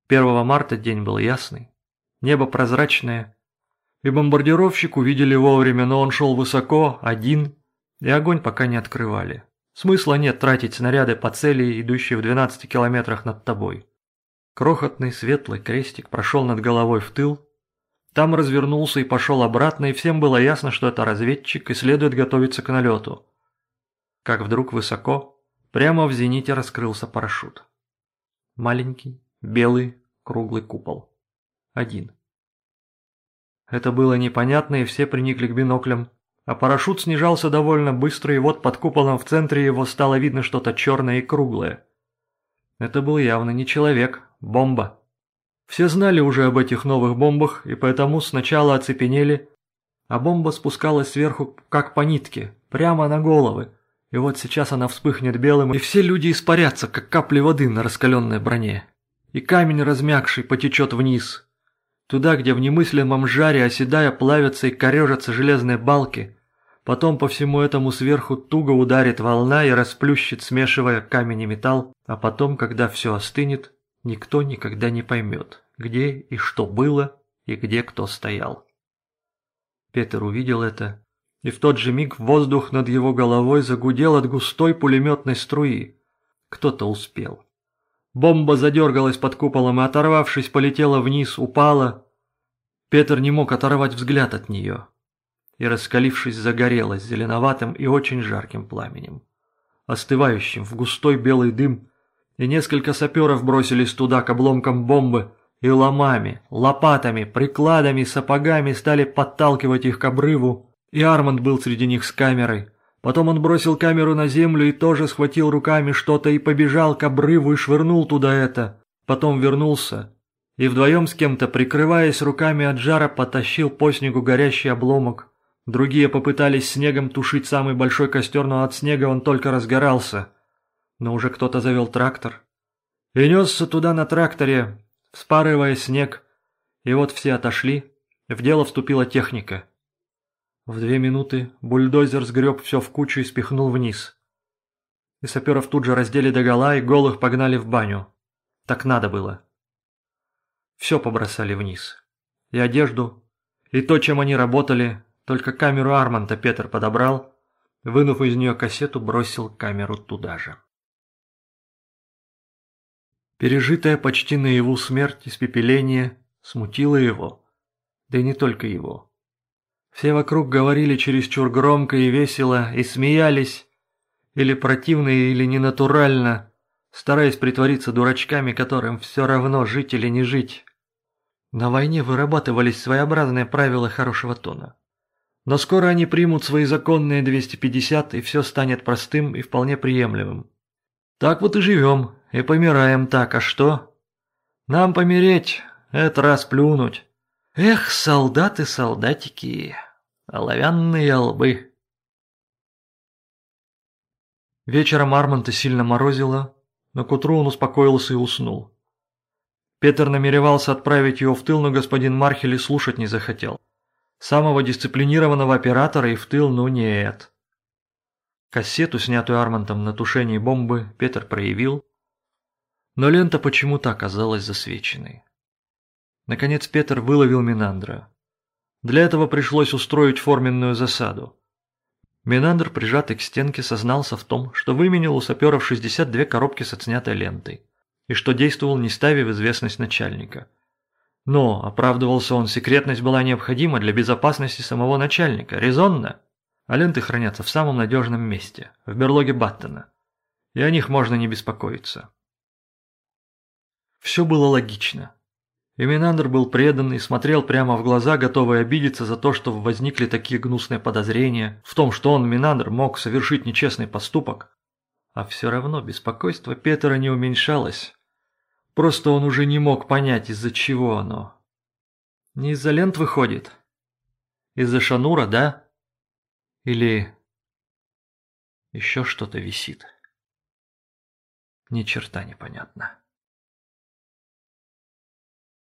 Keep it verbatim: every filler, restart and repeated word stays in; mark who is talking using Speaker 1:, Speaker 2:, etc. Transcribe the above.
Speaker 1: первого марта день был ясный, небо прозрачное, и бомбардировщик увидели вовремя, но он шел высоко, один, и огонь пока не открывали. Смысла нет тратить снаряды по цели, идущей в двенадцати километрах над тобой. Крохотный светлый крестик прошел над головой в тыл, там развернулся и пошел обратно, и всем было ясно, что это разведчик и следует готовиться к налету. Как вдруг высоко, прямо в зените раскрылся парашют. Маленький, белый, круглый купол. Один. Это было непонятно, и все приникли к биноклям. А парашют снижался довольно быстро, и вот под куполом в центре его стало видно что-то черное и круглое. Это был явно не человек, бомба. Все знали уже об этих новых бомбах, и поэтому сначала оцепенели, а бомба спускалась сверху как по нитке, прямо на головы. И вот сейчас она вспыхнет белым, и все люди испарятся, как капли воды на раскаленной броне. И камень размягший потечет вниз, туда, где в немыслимом жаре оседая плавятся и корежатся железные балки. Потом по всему этому сверху туго ударит волна и расплющит, смешивая камень и металл, а потом, когда все остынет, никто никогда не поймет, где и что было, и где кто стоял. Петр увидел это, и в тот же миг воздух над его головой загудел от густой пулеметной струи. Кто-то успел. Бомба задергалась под куполом и, оторвавшись, полетела вниз, упала. Петр не мог оторвать взгляд от нее. И, раскалившись, загорелась зеленоватым и очень жарким пламенем, остывающим в густой белый дым, и несколько саперов бросились туда к обломкам бомбы и ломами, лопатами, прикладами, сапогами стали подталкивать их к обрыву, и Арманд был среди них с камерой. Потом он бросил камеру на землю и тоже схватил руками что-то и побежал к обрыву и швырнул туда это. Потом вернулся и вдвоем с кем-то, прикрываясь руками от жара, потащил по снегу горящий обломок. Другие попытались снегом тушить самый большой костер, но от снега он только разгорался. Но уже кто-то завел трактор и несся туда на тракторе, вспарывая снег. И вот все отошли, в дело вступила техника. В две минуты бульдозер сгреб все в кучу и спихнул вниз. И саперов тут же раздели догола и голых погнали в баню. Так надо было. Все побросали вниз. И одежду, и то, чем они работали. Только камеру Арманда Петр подобрал, вынув из нее кассету, бросил камеру туда же. Пережитая почти наяву смерть, испепеление смутило его, да и не только его. Все вокруг говорили чересчур громко и весело, и смеялись, или противно, или ненатурально, стараясь притвориться дурачками, которым все равно жить или не жить. На войне вырабатывались своеобразные правила хорошего тона. Но скоро они примут свои законные двести пятьдесят, и все станет простым и вполне приемлемым. Так вот и живем, и помираем так, а что? Нам помереть, это расплюнуть. Эх, солдаты, солдатики, оловянные лбы. Вечером Арманда сильно морозило, но к утру он успокоился и уснул. Петр намеревался отправить его в тыл, но господин Мархель и слушать не захотел. Самого дисциплинированного оператора и в тыл, ну нет. Кассету, снятую Армандом на тушении бомбы, Петр проявил, но лента почему-то оказалась засвеченной. Наконец Петр выловил Менандра. Для этого пришлось устроить форменную засаду. Менандр, прижатый к стенке, сознался в том, что выменял у саперов шестьдесят две коробки с отснятой лентой, и что действовал, не ставя в известность начальника. Но, оправдывался он, секретность была необходима для безопасности самого начальника, резонно, а ленты хранятся в самом надежном месте, в берлоге Баттона, и о них можно не беспокоиться. Все было логично. И Менандр был предан и смотрел прямо в глаза, готовый обидеться за то, что возникли такие гнусные подозрения в том, что он, Менандр, мог совершить нечестный поступок. А все равно беспокойство Петра не уменьшалось. Просто он уже не мог понять, из-за чего оно. Не из-за лент выходит? Из-за шнура, да? Или еще что-то висит? Ни черта непонятно.